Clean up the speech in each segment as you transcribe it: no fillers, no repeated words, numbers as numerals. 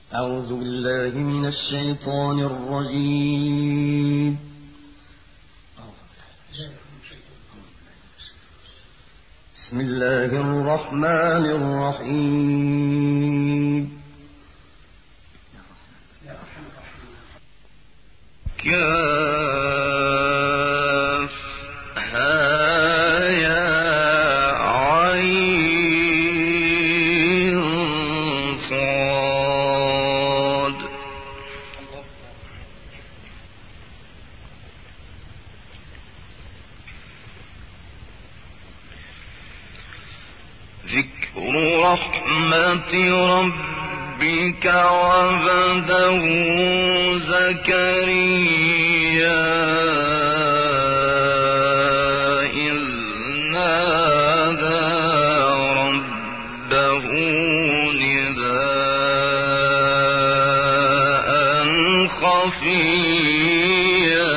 أعوذ بالله من الشيطان الرجيم. بسم الله الرحمن الرحيم. ذكر رحمة ربك عبده زكريا إذ نادى ربه نداء خفيا.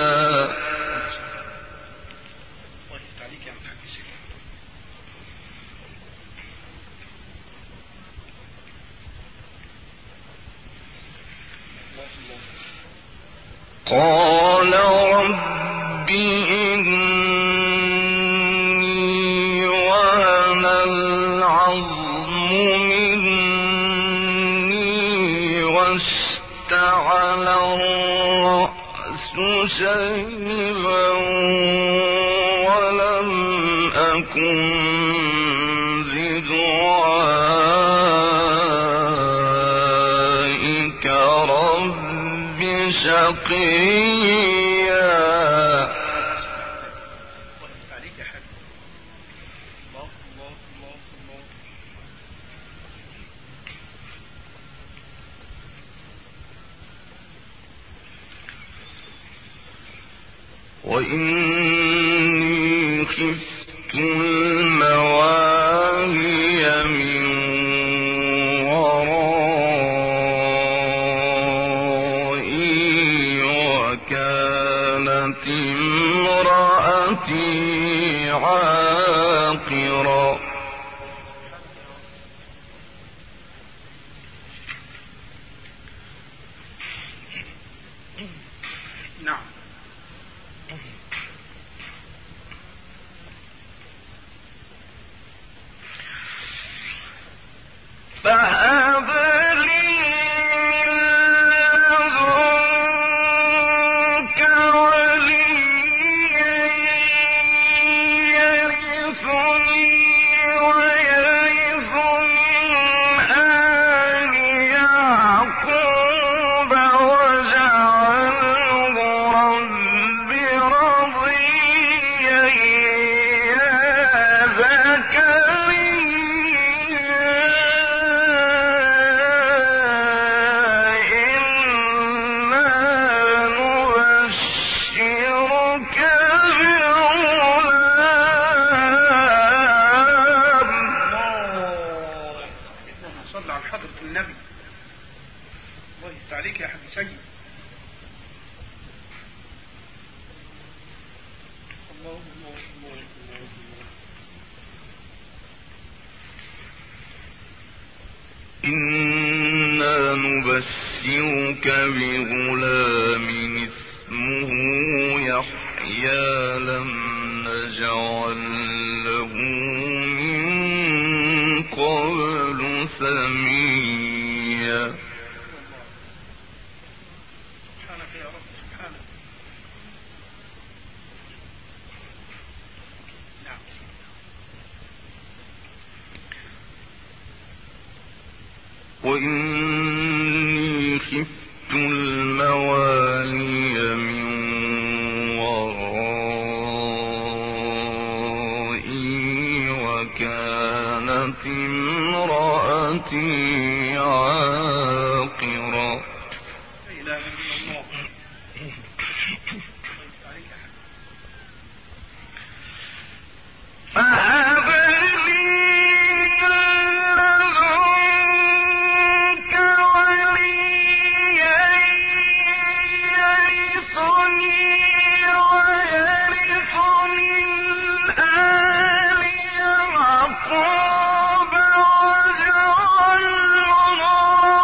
قال رب إني وهن العظم مني واشتعل الرأس شيبا ولم أكن بدعائك رب شقيا. وإني خفت الموالي من ورائي وكانت امرأتي عاقرا. نعم. فهب لي من لدنك وليا يرثني ويرث من آل يعقوب واجعله رب رضيا يا زكريا النبي. الله يفتح عليك يا حبيب سيد. الله الله الله الله. إنا نبشرك بغلام اسمه يحيى لم نجعل له من قبل سميا. سبحانك يا رب سبحانك. نعم. وإني خفت الموالي من ورائي وكانت امرأتي عاقرا. لا إله إلا الله. فهب لي من لدنك وليا يرثني ويرث من آل يعقوب واجعله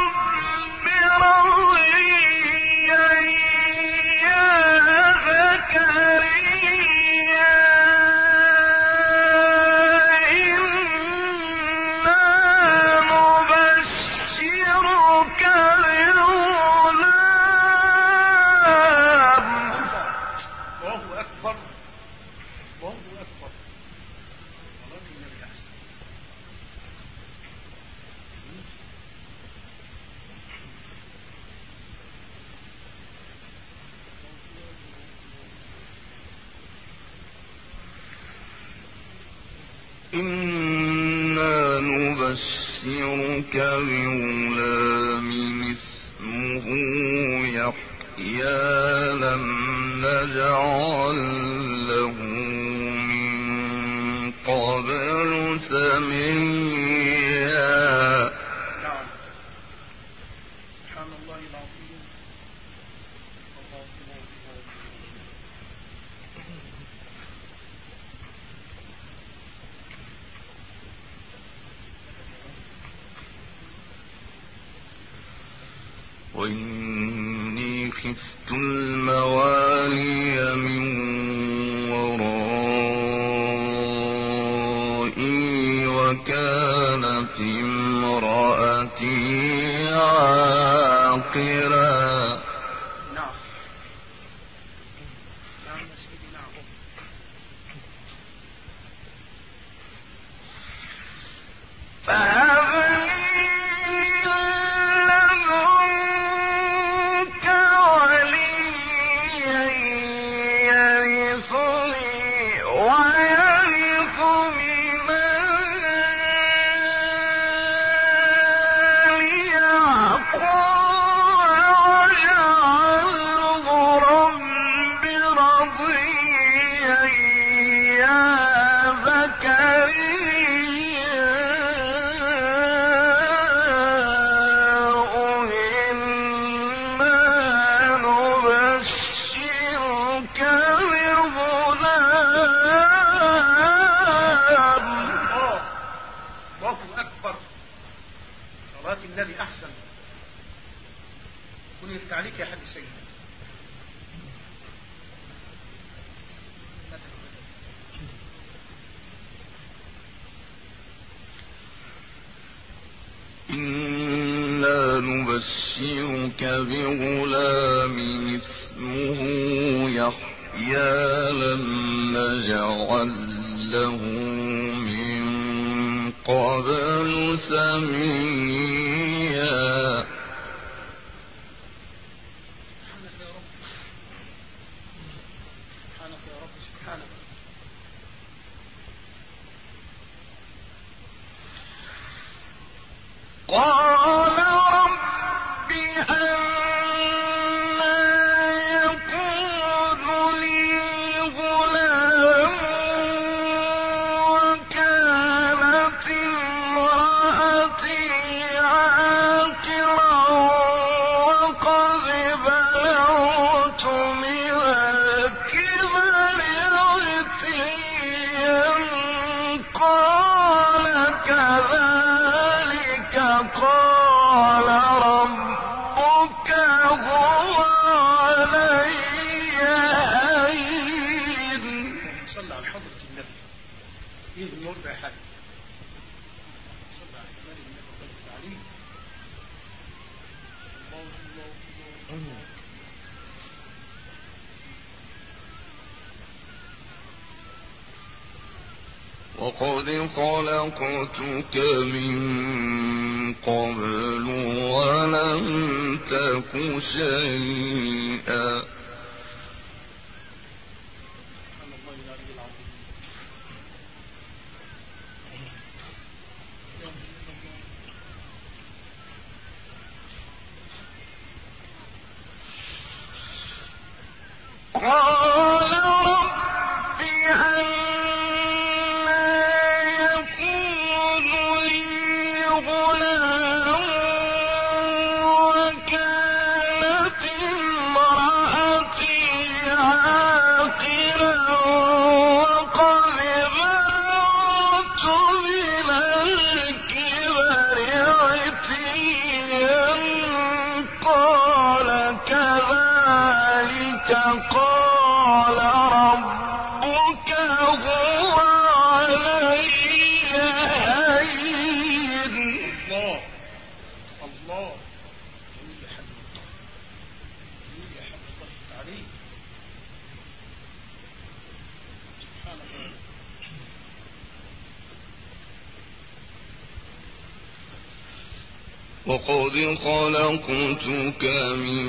إنا نبشرك بغلام اسمه يحيى لم نجعل له من قبل سميا. نعم. سبحان الله العظيم. وإني خفت الموالي من ورائي وكانت امرأتي عاقرا. نعم. نعم يا سيدي. نعم. النبي أحسن. كن يفتح عليك يا حد سيد. إنا نبشرك بغلام اسمه يحيى لم نجعل له من قبل سميا. سبحانك يا رب. سبحانك. قال رب أنى يكون لي غلام وكانت امرأتي عاقرا وقد بلغت من الكبر عتيا. قال كذلك قال ربك هو علي هين. صلى على حضرة النبي. ايه النور ده يا حاج؟ صلى على كمال النبي وقلت عليه. الله. وقد خلقتك من قبل ولم تك شيئا. سبحان الله العلي العظيم. قال رب أنى يكون لي غلام وكانت امرأتي عاقرا وقد بلغت من الكبر عتيا. قال كذلك قال ربك هو علي هين. الله. الله. جميل يا حاج. جميل يا حاج. قلت عليه. سبحان الله. وقد خلقتك من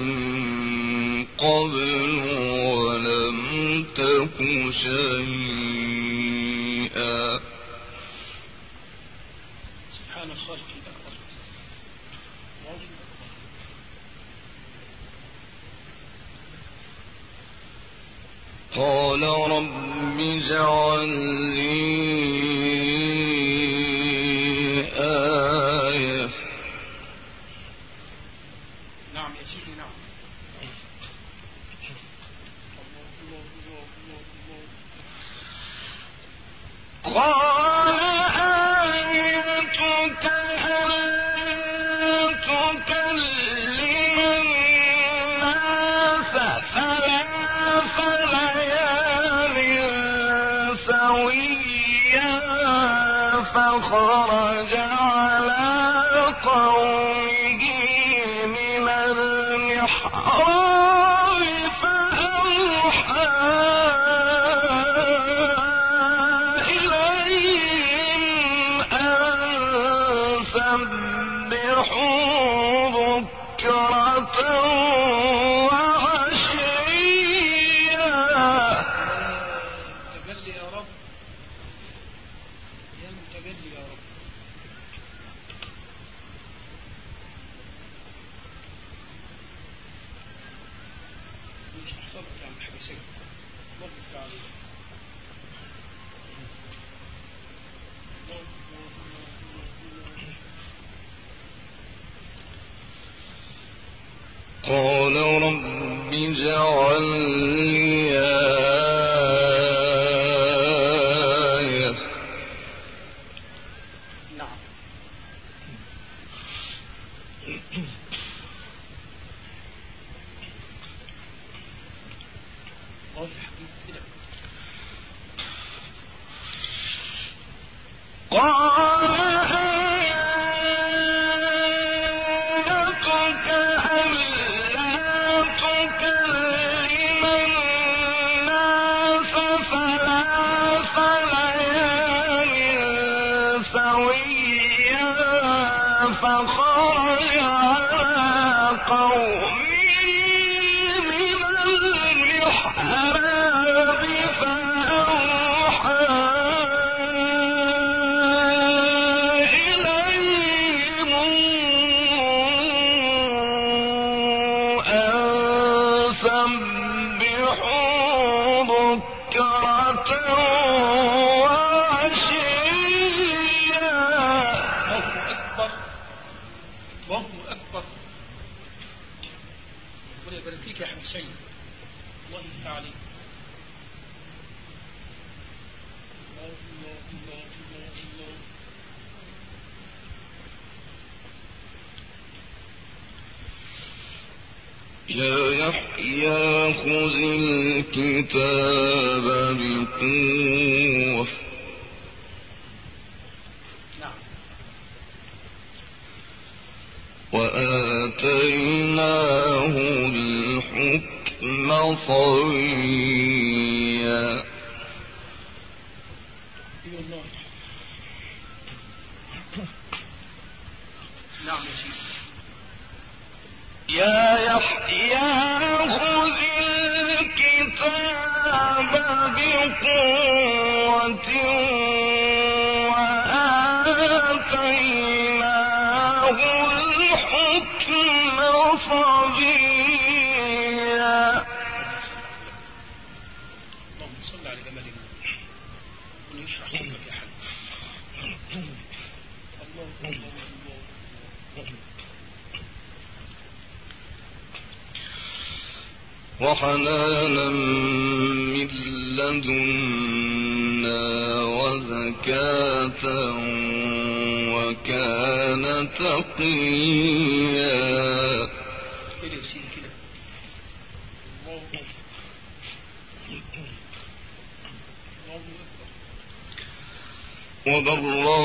قبل ولم تك شيئا. قال رب اجعل لي آية. نعم يا سيدي نعم. قال آيتك أن تكلم الناس ثلاث ليال سويا فخرج على قومه من المحراب فأوحى إليهم أن سبحوا بكرة وعشيا. متجلي يا رب، يا متجلي يا رب. مش محصلك يا عم حاجة سيد الله تعالى. قال رب اجعل لي آية. نعم. الله يا حبيبي كده. قال آيتك ألا تكلم الناس ثلاث ليال سويا فخرج على قومه من المحراب فأوحى إليهم أن سبحوا بكرة وعشيا. الله أكبر، الله أكبر. ربنا يبارك فيك يا حبيب سيد، الله يفتح عليك. الله الله الله الله الله. يا يحيى خذ الكتاب بقوة نعم. وآتيناه الحكم صبيا. اي والله. نعم يا سيدي. يا يحيى خذ الكتاب بقوة وآتيناه الحكم صبيا. اللهم صل على جمال الله ونشرح صدرك يا حبيبي. الله الله الله. وحنانا من لدنا وزكاة وكان تقيا. كده يا سيدي كده. الله أكبر. وبرا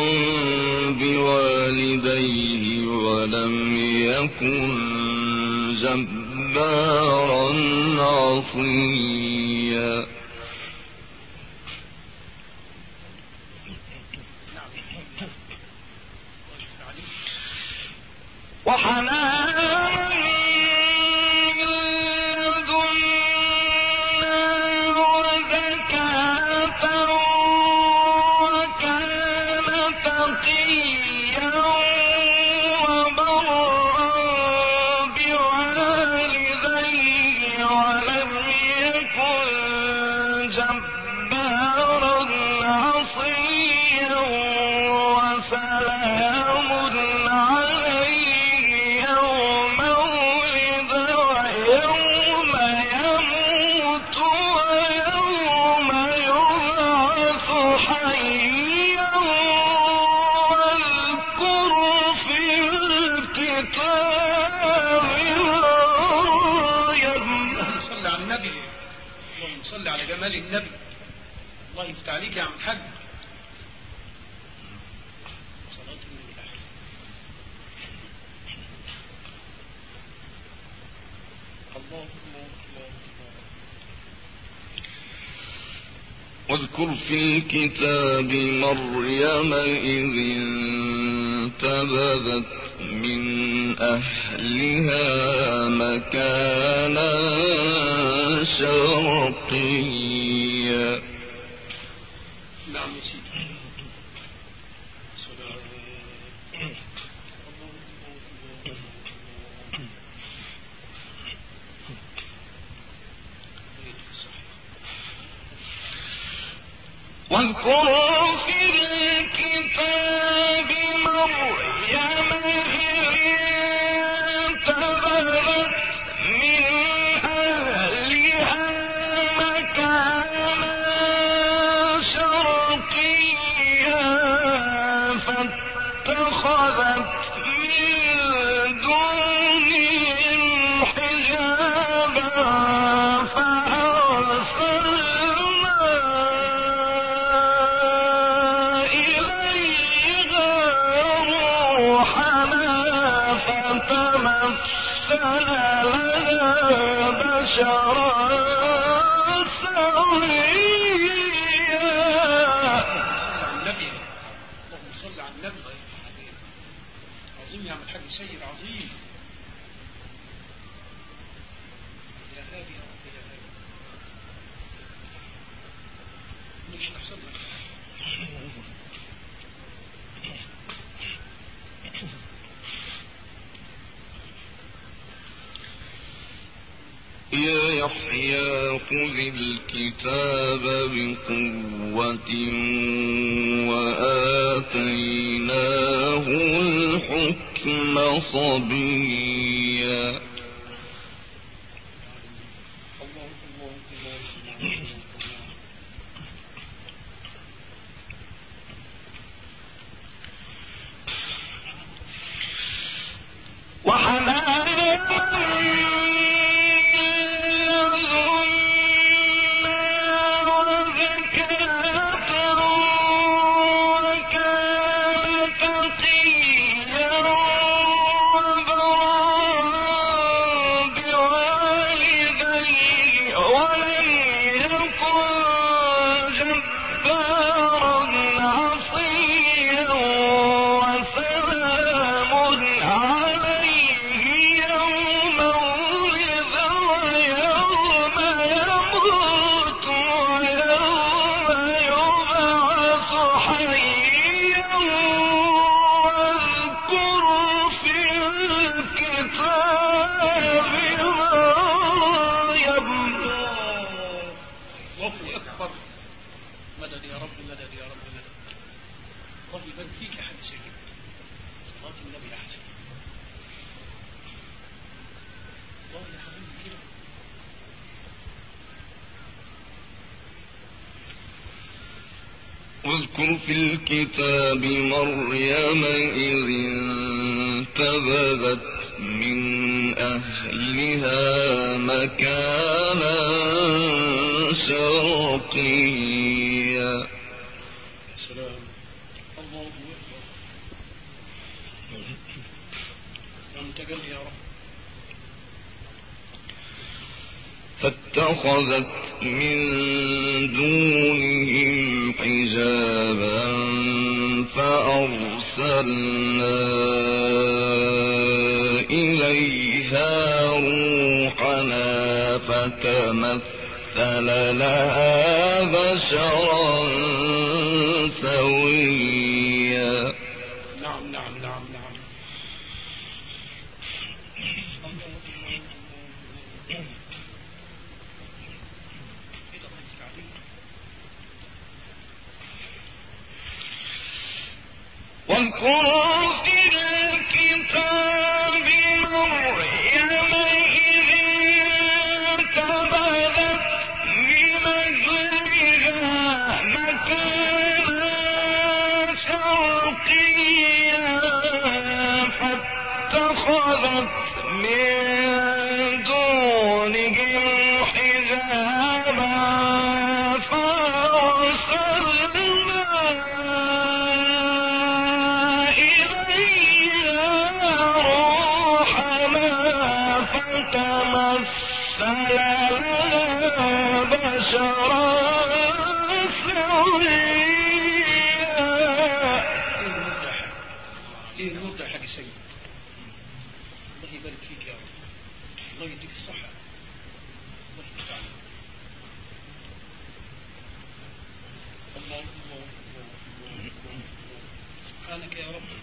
بوالديه ولم يكن جبارا عصيا. وحنانا من لدنا وزكاة وكان تقيا وبرا بوالديه ولم يكن صل على جمال النبي. الله يفتح عليك يا عم الحاج. صلاة النبي أحسن. الله الله الله الله. واذكر في الكتاب مريم إذ انتبذت من أهلها مكانا شرقيا. نعم يا سيدي. واذكر في الكتاب مريم انتبذت من أهلها مكانا شرقيا فاتخذت من دونهم حجابا فأرسلنا إليها روحنا فتمثل لها بشرا سويا. اللهم صل على النبي. عظيم يا عم الحاج سيد، عظيم. يا هادي يا رب يا هادي. مش أحسن لك. يا يحيى خذ الكتاب بقوة وآتيناه الحكم صبيا. مدد يا رب، مدد يا رب، مدد. الله يبارك فيك يا حاج سيد. صلاة النبي أحسن. الله يا حبيبي كده. واذكر في الكتاب مريم إذ انتبذت من أهلها مكانا شرقيا. سلام. الله أكبر. يا متجلي يا رب. فاتخذت من دونهم حجابا فأرسلنا إليها روحنا فتمثل لها بشرا سويا. نعم نعم نعم نعم. واذكر في الكتاب مريم إذ انتبذت من أهلها مكانا شرقيا فاتخذت من دونهم حجابا لنا بشرا سويا. ليه المدة حق سيد؟ الله يبارك فيك يا رب، الله يديك الصحة، الله يديك العافية. الله سبحانك يا رب.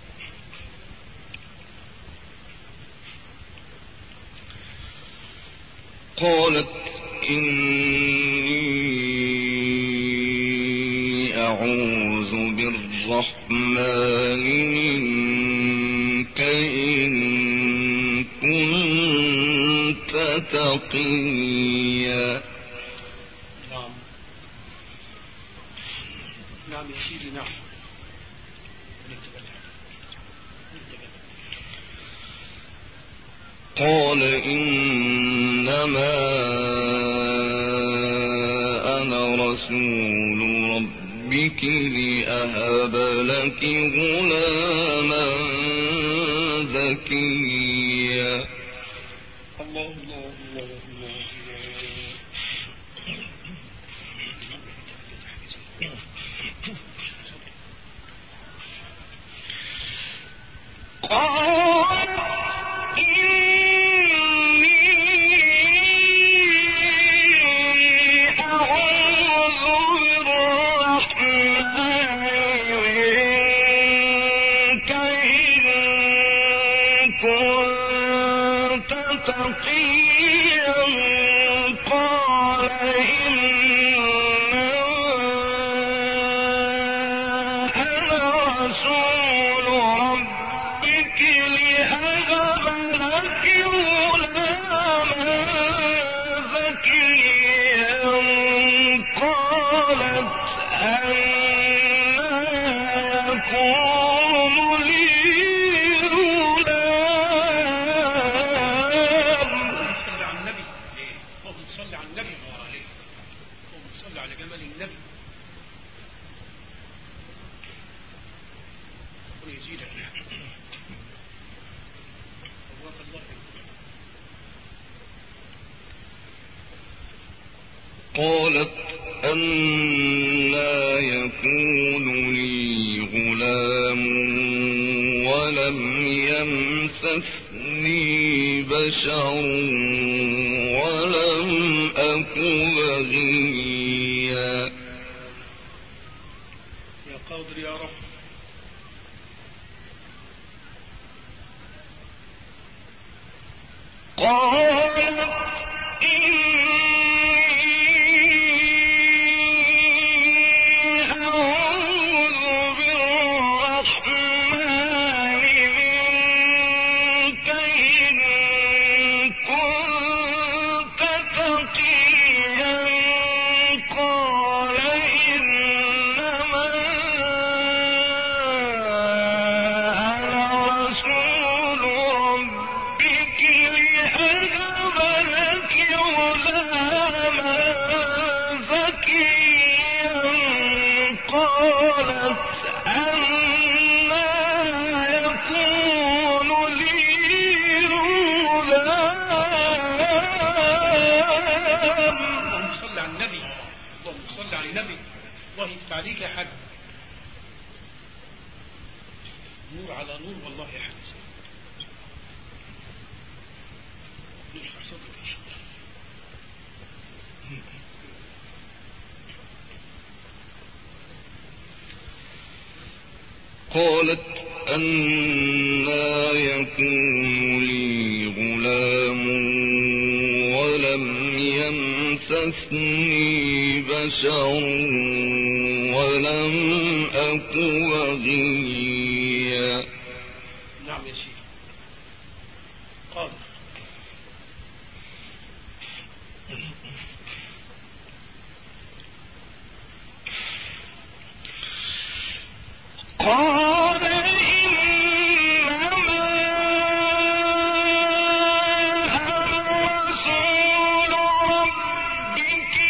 قالت إني أعوذ بالرحمن منك إن كنت تقيا. نعم نعم يا سيدي، نعم. قال إنما أنا رسول ربك لأهب لك غلاما زكيا. الله الله الله الله. قال قالت أنى يكون لي غلام ولم يمسسني بشر ولم أك بغيا. يا قادر يا رب. قالت عليك يا حاج، نور على نور والله يا حاج. يشرح صدرك ان شاء الله. قالت أنى يكون لي غلام ولم يمسسني بشر ولم أك بغيا. نعم يا سيدي. قال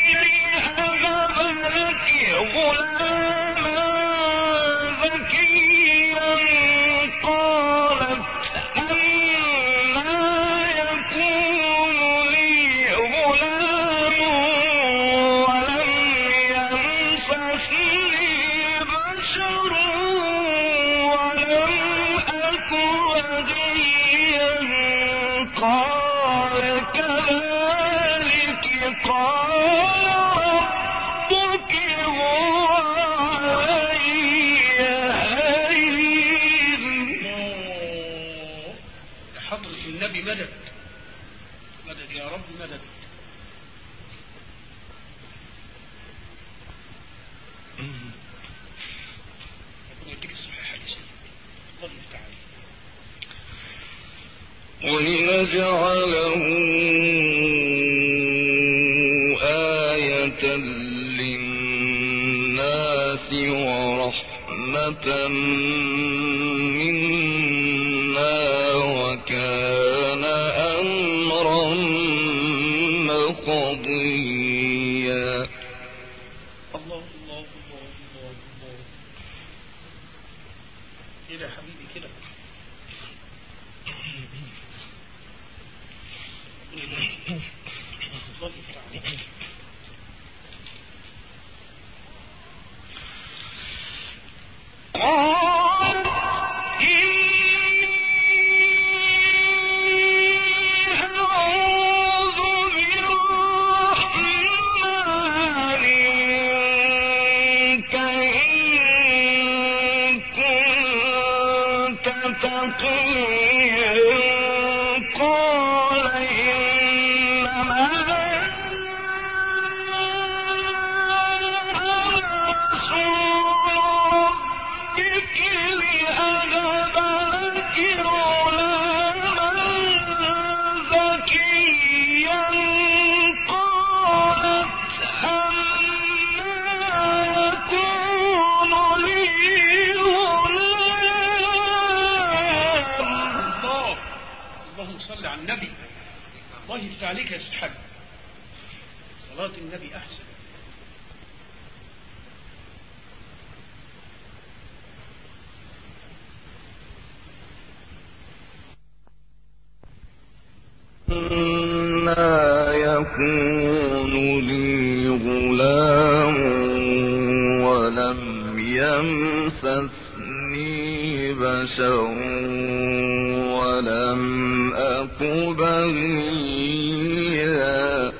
غلاما زكيا ولنجعله آية للناس ورحمة منا وكان أمرا مقضيا. الله الله الله الله الله. كده حبيبي كده. صل على النبي. الله يفتح عليك يا سبحان. صلاة النبي أحسن. أنى يكون لي غلام ولم يمسسني بشر ولم أك بغيا.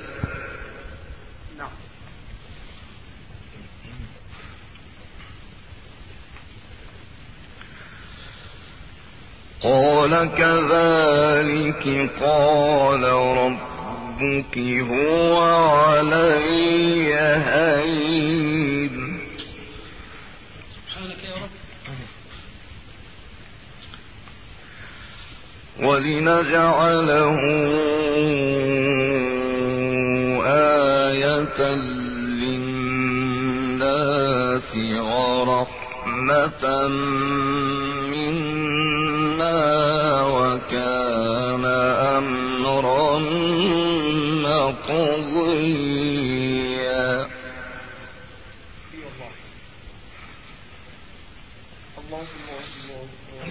قال كذلك قال ربك هو علي هين. سبحانك يا رب. ولنجعله آية للناس ورحمة منا وكان أمرا مقضيا. الله الله الله.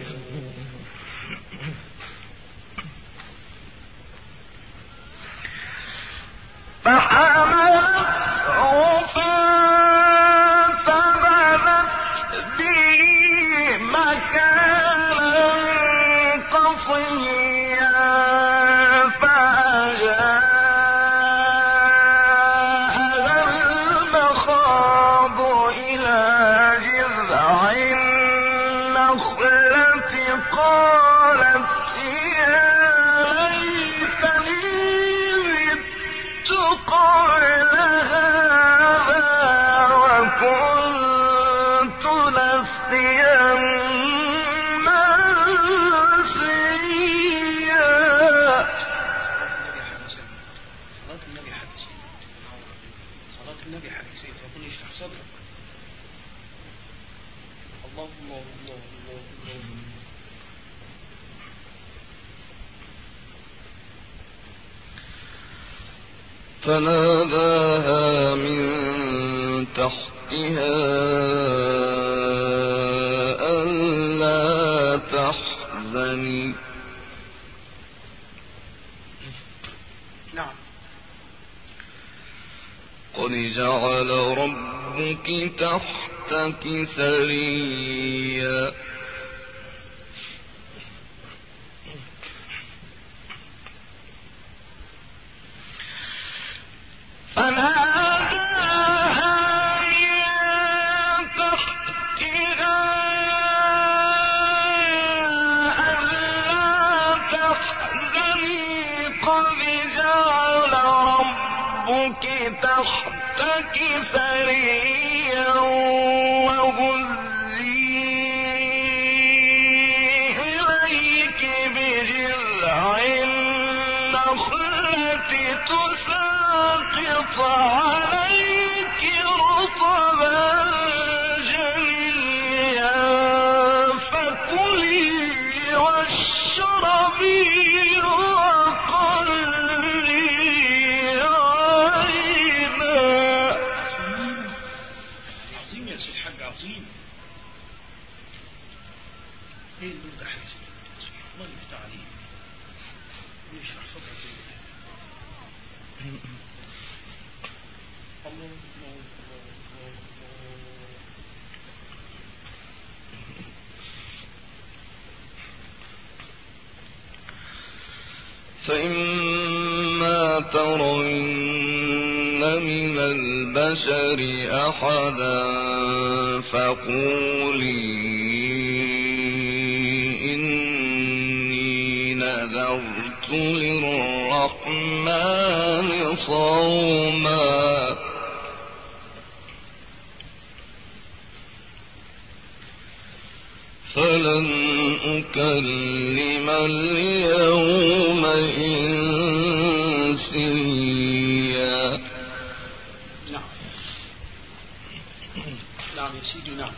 فحملته فانتبذت به مكانا قصيا فأجاءها المخاض إلى جذع النخلة قالت يا ليتني قبل هذا وكنت نسيا منسيا. صلاة النبي حديثين. صلاة النبي حديثين. ربنا يشرح صدرك. الله الله الله الله الله. فناداها من تحتها ألا تحزني. نعم. قد جعل ربك تحتك سريا. فناداها من تحتها ألا تحزني قد جعل ربك تحتك سريا وهزي إليك بجذع النخلة تساقط عليك رطبا جنيا فكلي واشربي وقري عينا. عظيم يا سيد الحاج، عظيم. ايه النور ده حسن؟ الله يفتح عليه ويشرح صدرك. الله الله الله الله. فإما ترين من البشر أحدا فقولي إني نذرت للرحمن صوما فلن أكلم اليوم إنسيا. نعم نعم يا سيدي، نعم.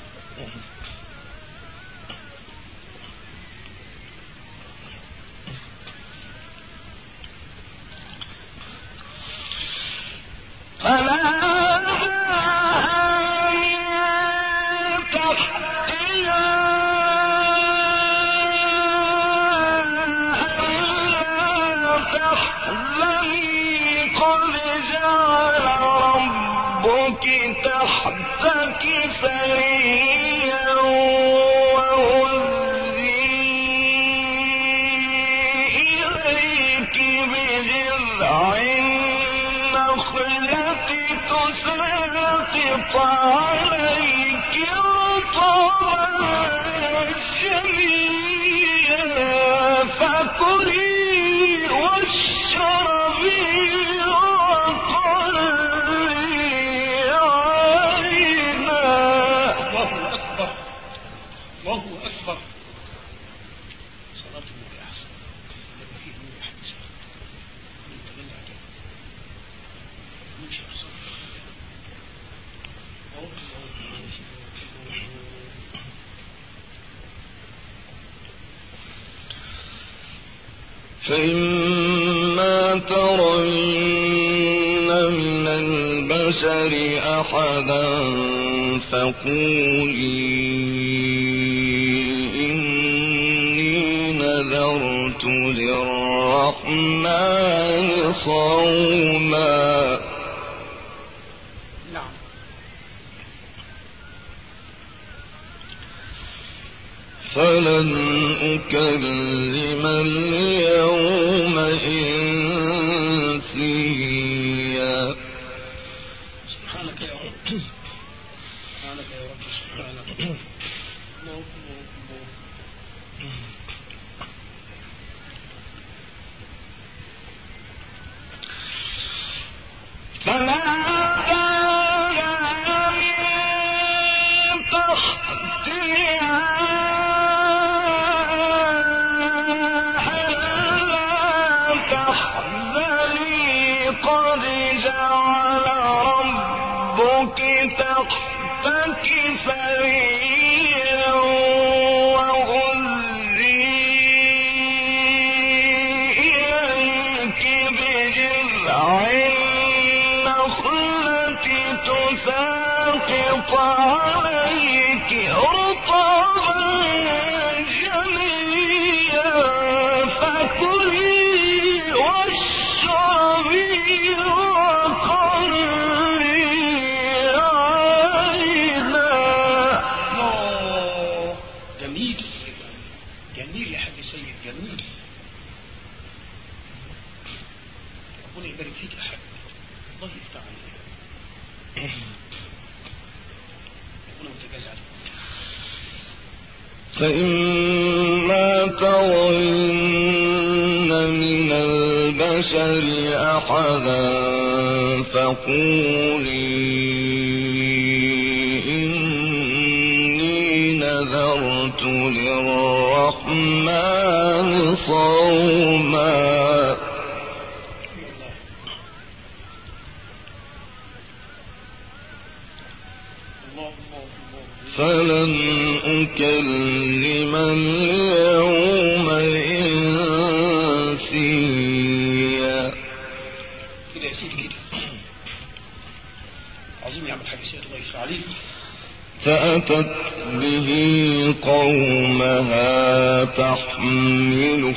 تحتك سريا وهزي إليك بجذع النخلة تساقط عليك رطبا جنيا فكلي واشربي الله أكبر. صلاة النبي أحسن، لما فيه نور أحسن من تمنى عجب من شيء أحسن. فإما ترين من البشر أحدا فقولي إني نذرت للرحمن صوما. نعم. فلن أكلم اليوم إنسيا. سبحانك يا رب، سبحانك يا رب، سبحانك. الله الله الله. تحتك سريا وهزي إليك بجذع النخلة تساقط عليك رطبا جنيا فكلي واشربي الله يفتح عليك. ربنا متجلى عليك. فإما ترين من البشر أحدا فقولي إني نذرت للرحمن صوما فلن أكلم اليوم إنسيا. كده يا سيدي كده عظيم يعمل حاجة سيئة الله يفتح عليك. فأتت به قومها تحمله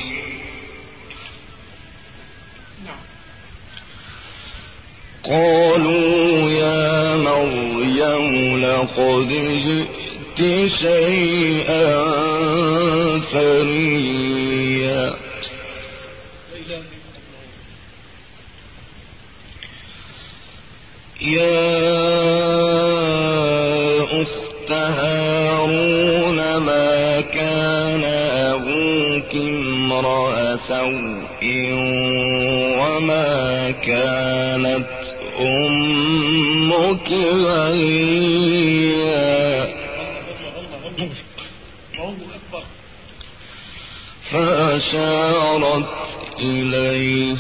قالوا يا مريم لقد جئت شيئا فريا. يا أخت هارون ما كان أبوك امرأ سوء وما كانت أمك بغيا. فأشارت إليه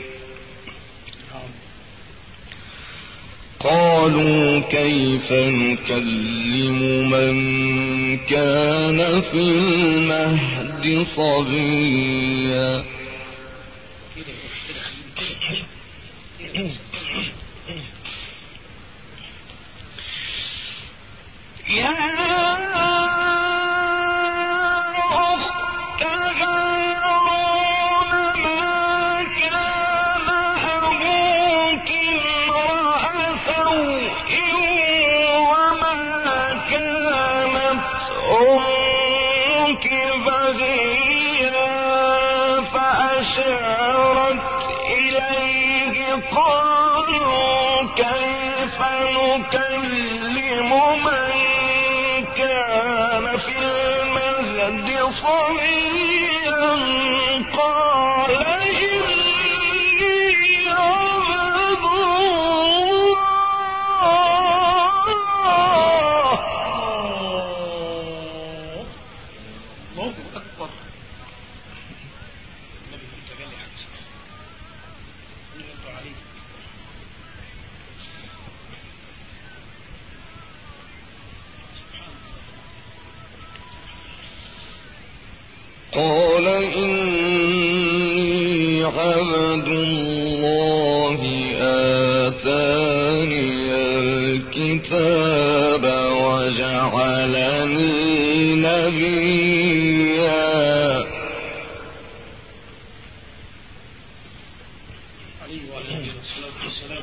قالوا كيف نكلم من كان في المهد صبيا. قالوا كيف نكلم من كان في المهد صبيا قال إني عبد الله أكبر. النبي في تجلي عكس يرضى عليه. قال إني عبد الله آتاني الكتاب وجعلني نبيا. عليه وعليه الصلاة والسلام.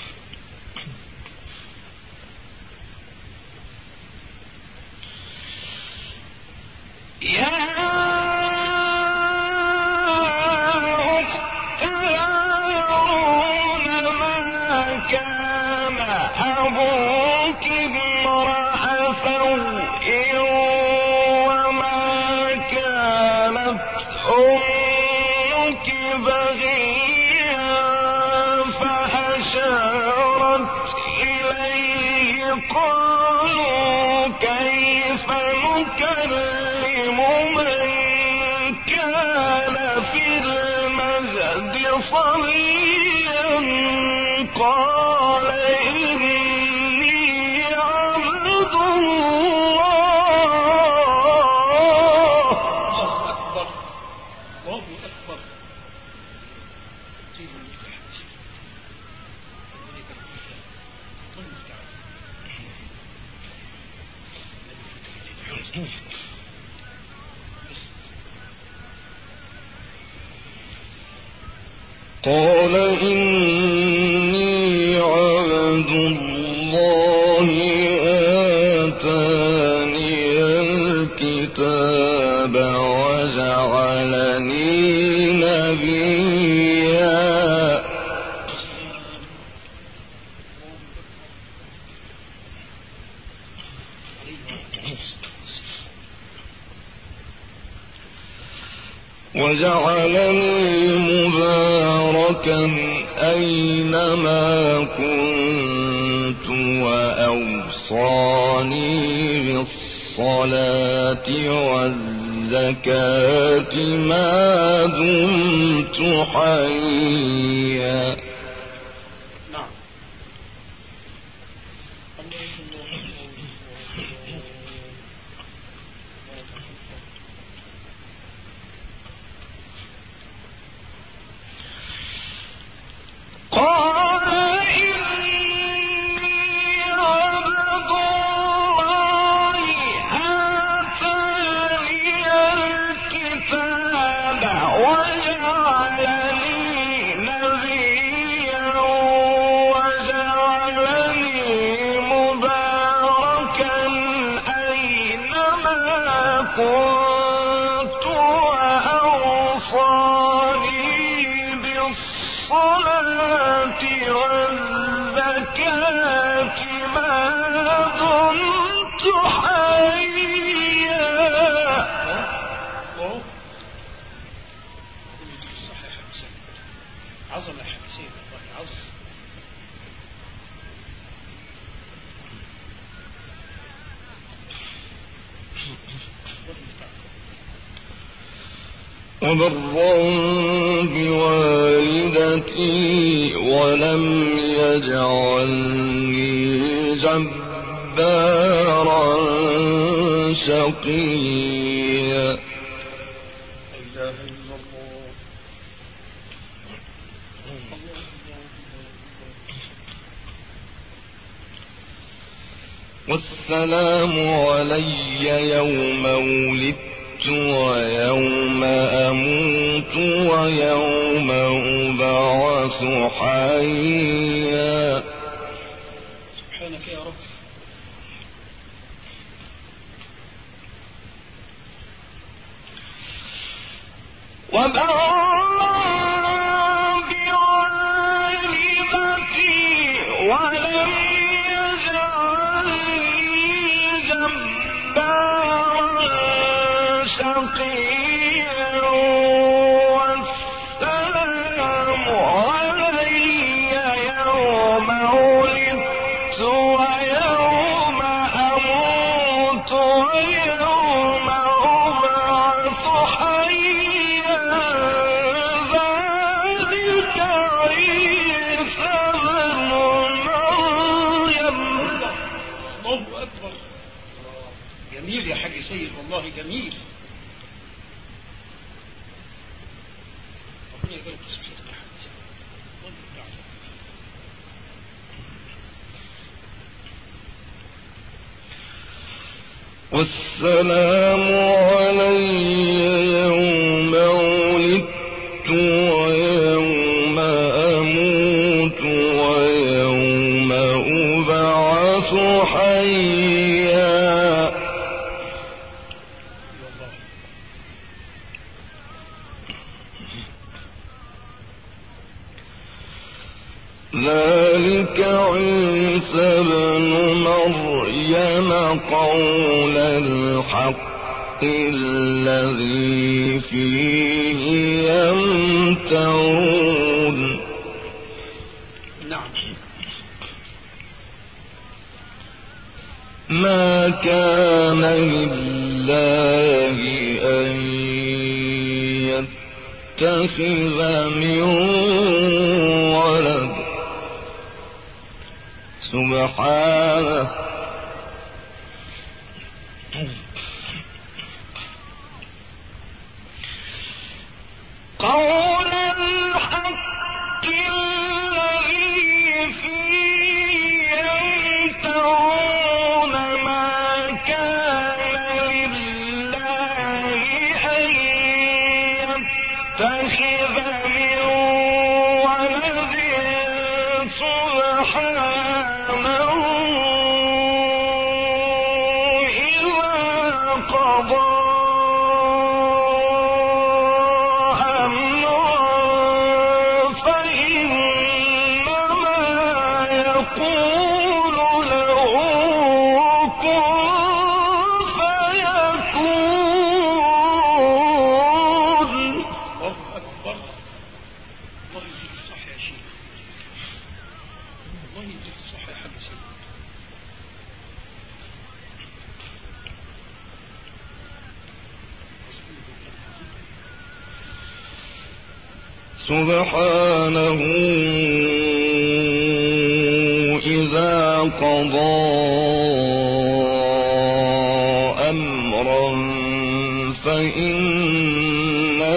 قالوا كيف نكلم من كان في المهد صبيا قال إني عبد الله. الله أكبر. قال إني عبد الله آتاني الكتاب وجعلني نبيا وجعلني مباركا أينما كنت وأوصاني بالصلاة والزكاة ما دمت حيا. نعم. قال إني عبد الله آتاني الكتاب وجعلني نبيا وجعلني مباركا أينما كنت وأوصاني بالصلاة والزكاة ما دمت حيا. صحيح حسين، عظمة حسين، والله عظم. وبرا بوالدتي ولم يجعلني جبارا شقيا. لا إله إلا الله. والسلام علي يوم ولدت ويوم أموت ويوم أبعث حيا. سبحانك يا رب. بوالدتي ولم يجعلني جبارا شقيا. والسلام علي يوم ولدت ويوم أموت ويوم أبعث حيا. ذلك عيسى ابن مريم. الله أكبر. جميل يا حاج سيد، والله جميل. ربنا يبارك في صحتك يا حاج سيد. والله تعالى. والسلام علي يوم ولدت ويوم أموت ويوم أبعث حيا. ذلك عيسى ابن مريم قول الحق الذي فيه يمترون. نعم. ما كان لله أن يتخذ من ولد سبحانه قول الحق الذي فيه يمترون. ما كان لله أن يتخذ من ولد سبحانه سبحانه إذا قضى أمرا فإنما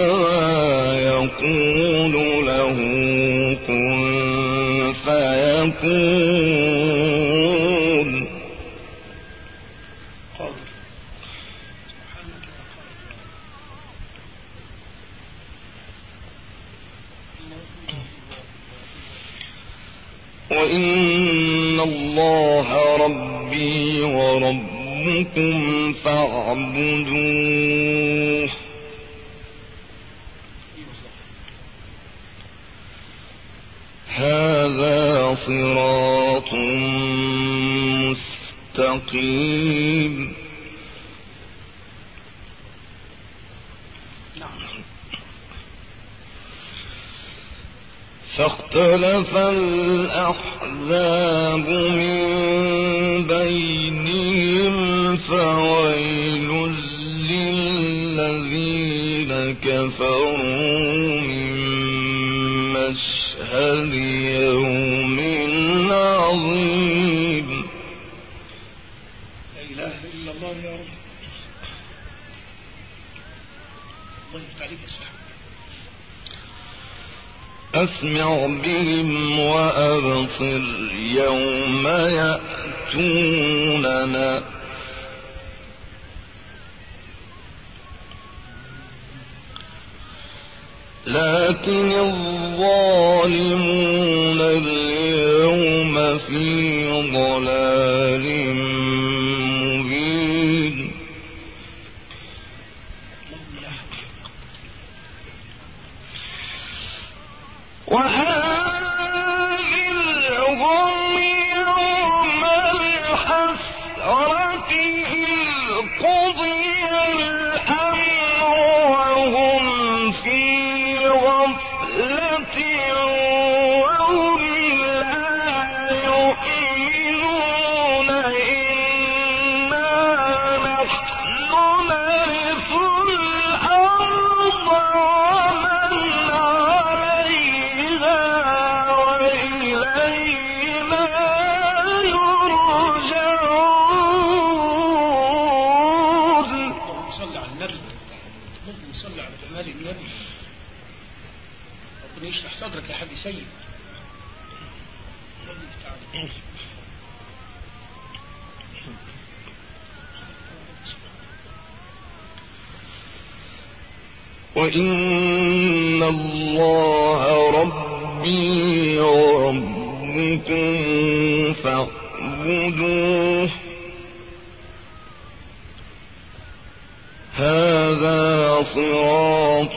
يقول له كن فيكون. وإن الله ربي وربكم فاعبدوه هذا صراط مستقيم. فاختلف الأحزاب من بينهم فويل للذين كفروا من مشهد يوم عظيم. لا إله إلا الله يا رب. الله يفتح عليك اسمع. أسمع بهم وأبصر يوم يأتوننا لكن الظالمون اليوم في ضلال مبين. وأنذرهم يوم الحسرة إذ قضي الأمر وهم في غفلة وهم لا يؤمنون إنا نحن نرث الأرض ومن عليها وإلينا يرجعون. اللهم صل على النبي. اللهم صل على جمال النبي. ربنا يشرح صدرك يا حاج سيد. ربنا يفتح عليك. وإن الله ربي وربكم فاعبدوه هذا صراط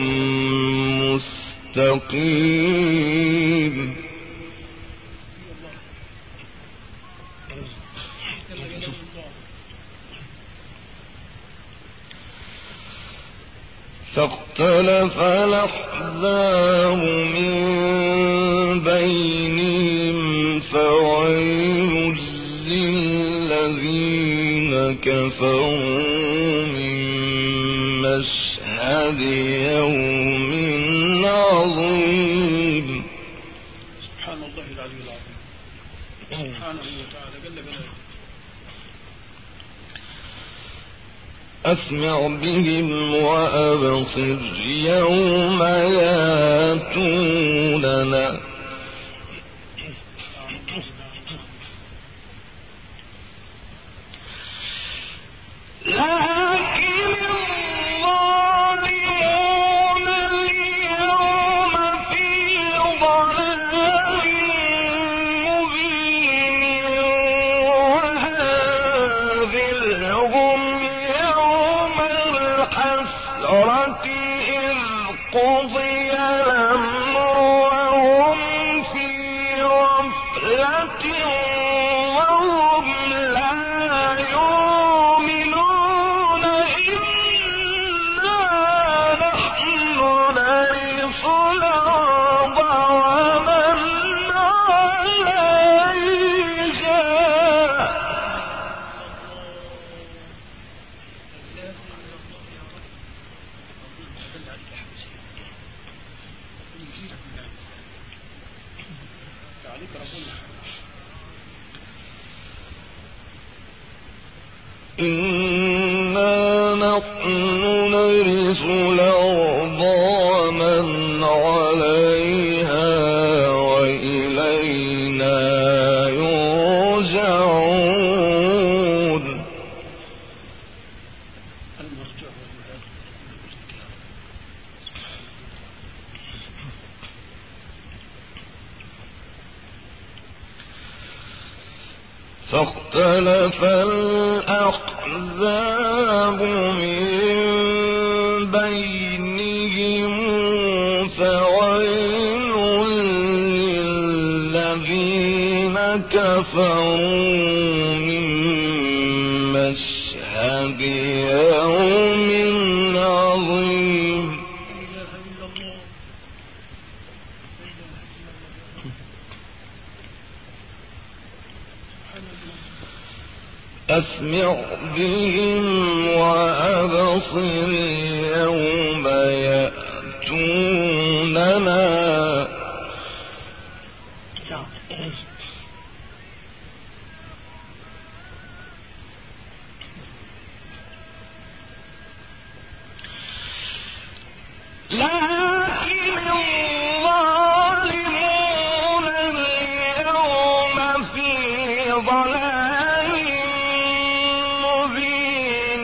مستقيم. فاختلف الأحزاب من بينهم فويل للذين كفروا من مشهد يوم عظيم. سبحان الله العلي العظيم. سبحانه وتعالى جل جلاله. أسمع بهم وأبصر يوم يأتوننا لكن الظالمون اليوم في ضلال مبين. وأنذرهم يوم الحسرة إذ قضي الأمر وهم عليك رسولنا. إنا نحن نرث الأرض ومن عليها وإلينا يرجعون. المرجع والمعاد فاختلف الأحزاب من بينهم فويل للذين كفروا من مشهد يوم عظيم. أسمع بهم وأبصر يوم يأتوننا. لكن الظالمون اليوم في ضلال مبين.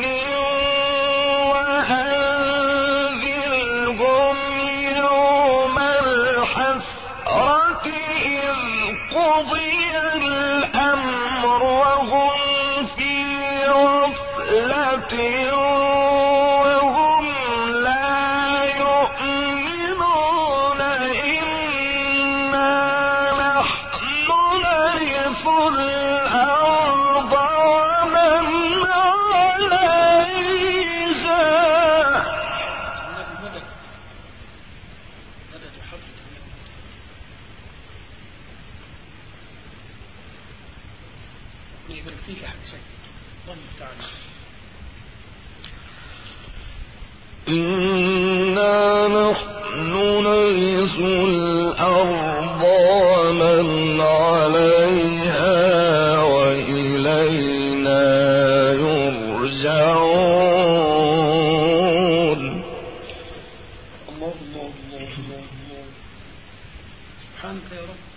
وأنذرهم يوم الحسرة إذ قضي الأمر وهم في غفلة وهم لا يؤمنون. إنا نحن نرث الأرض ومن عليها. مدد حفظ يبارك فيك يا حاج سيد. الله تعالى. إنا نحن نرث الأرض ومن عليها وإلينا يرجعون. الله الله الله الله الله. سبحانك يا رب.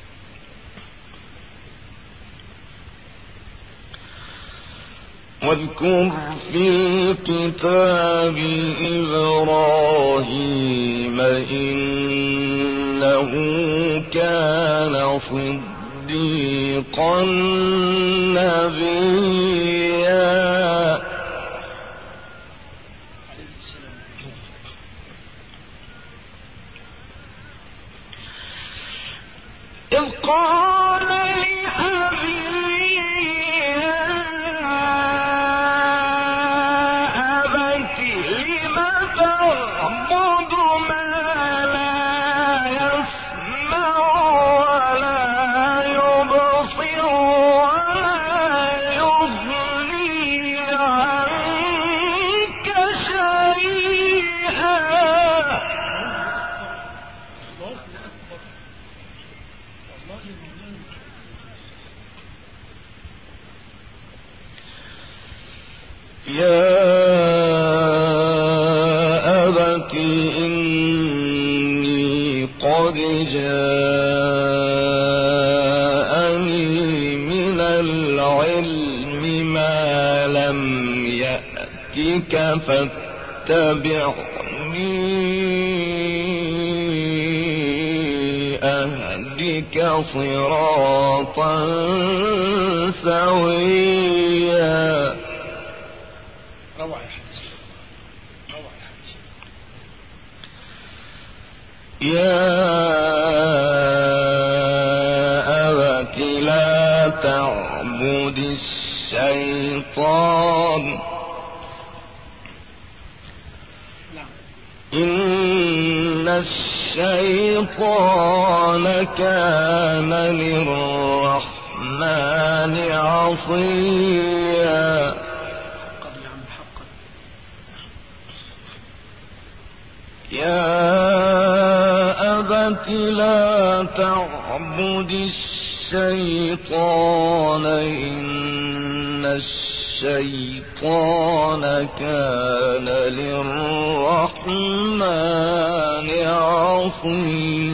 واذكر في الكتاب إبراهيم إنه كان صديقا نبيا. إذ قال لأبيه أبت لم تعبد ما لا يسمع ولا يبصر ولا يغني عنك شيئا. الله أكبر. الله يمنون. يا أبت إني قد جاءني من العلم ما لم يأتك فاتبعني أهدك صراطا سويا. روعة يا حاج سيد. روعة يا حاج سيد. يا أبت لا تعبد الشيطان نعم. إن الشيطان كان للرحمن عصيا. قد يعمل حقا. يا أبت أبت لا تعبد الشيطان إن الشيطان كان للرحمن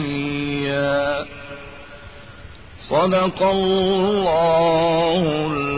عصيا. صدق الله